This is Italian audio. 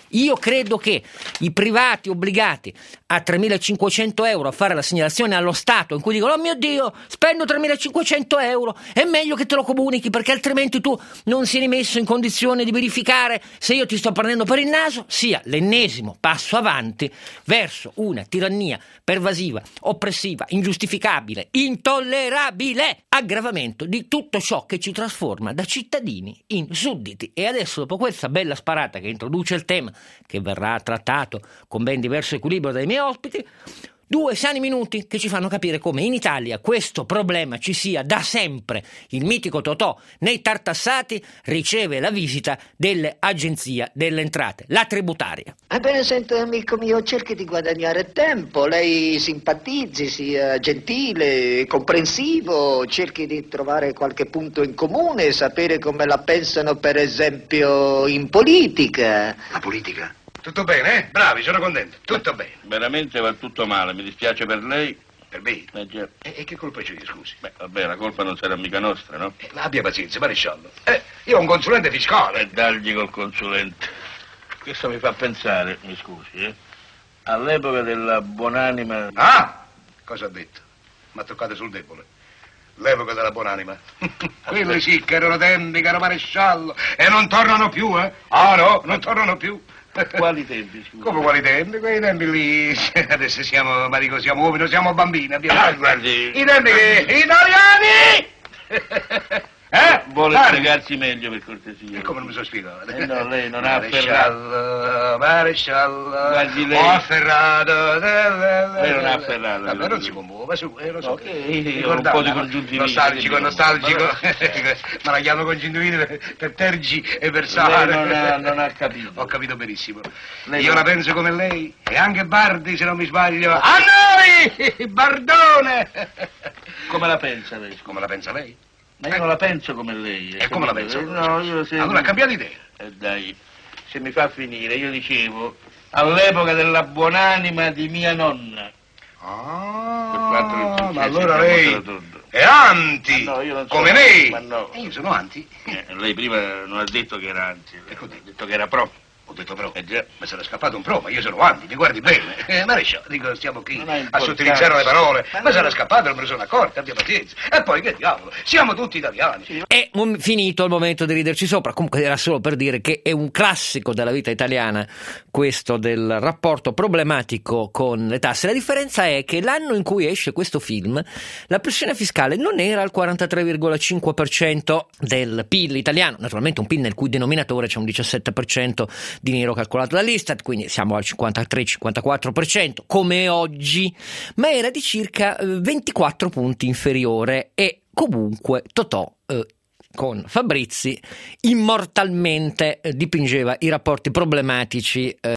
Io credo che i privati obbligati a 3.500 euro a fare la segnalazione allo Stato, in cui dicono: oh mio Dio, spendo 3.500 euro, è meglio che te lo comunichi, perché altrimenti tu non sei messo in condizione di verificare se io ti sto prendendo per il naso, sia l'ennesimo passo avanti verso una tirannia pervasiva, oppressiva, ingiustificabile, intollerabile aggravamento di tutto ciò che ci trasforma da cittadini in sudditi. E adesso, dopo questa bella sparata che introduce il tema, che verrà trattato con ben diverso equilibrio dai miei ospiti, 2 sani minuti che ci fanno capire come in Italia questo problema ci sia da sempre. Il mitico Totò nei tartassati riceve la visita dell'Agenzia delle Entrate, la tributaria. Ebbene, senta, amico mio, cerchi di guadagnare tempo. Lei simpatizzi, sia gentile, comprensivo, cerchi di trovare qualche punto in comune, sapere come la pensano, per esempio, in politica. La politica? Tutto bene, eh? Bravi, sono contento. Tutto bene. Veramente va tutto male, mi dispiace per lei. Per me? Già. E che colpa c'è, scusi? Beh, vabbè, la colpa non sarà mica nostra, no? Ma abbia pazienza, maresciallo. Io ho un consulente fiscale. E dargli col consulente. Questo mi fa pensare, mi scusi, all'epoca della buonanima... Ah! Cosa ha detto? Mi ha toccato sul debole. L'epoca della buonanima. Quelli sì che erano tempi, caro maresciallo. E non tornano più, eh? Ah no, non tornano più. Quali tempi, scusi? Come quali tempi? Quei tempi lì... Adesso siamo, Marico, siamo uomini, siamo bambini. Guardi... I tempi che... Italiani! Vuole spiegarsi meglio, per cortesia. E come non mi sono spiegato? No, lei non ha afferrato. Maresciallo, Guardi, lei... ho afferrato. Lei non ha afferrato. Vabbè, non si commuove, su, lo so. Io ho un po' di congiuntivite. Nostalgico. Ma la chiamo congiuntivite per tergi e versare. Lei non ha capito. Ho capito benissimo. Lei Io la penso come lei, e anche Bardi, se non mi sbaglio. A noi! Bardone! Come la pensa lei? Come la pensa lei? Ma io non la penso come lei. E come la penso? No, io se... Allora ha cambiato idea. Dai, se mi fa finire, io dicevo, all'epoca della buonanima di mia nonna. Ah, ma allora lei è anti, no, io non come sono, me. Ma no. E io sono anti. Lei prima non ha detto che era anti, Ecco, ha detto che era pro. Ho detto pro. Già. Mi sarà scappato un pro, ma io sono anti, mi guardi bene. Maresciallo, dico, stiamo qui Non ha a importanza. sottilizzare le parole. Ma sarà scappato, non me ne sono accorto, abbia pazienza. E poi che diavolo, siamo tutti italiani. È finito il momento di riderci sopra. Comunque era solo per dire che è un classico della vita italiana, questo del rapporto problematico con le tasse. La differenza è che l'anno in cui esce questo film la pressione fiscale non era al 43,5% del PIL italiano, naturalmente un PIL nel cui denominatore c'è un 17% di nero calcolato dall'Istat, quindi siamo al 53-54% come oggi, ma era di circa 24 punti inferiore. E comunque Totò con Fabrizi immortalmente dipingeva i rapporti problematici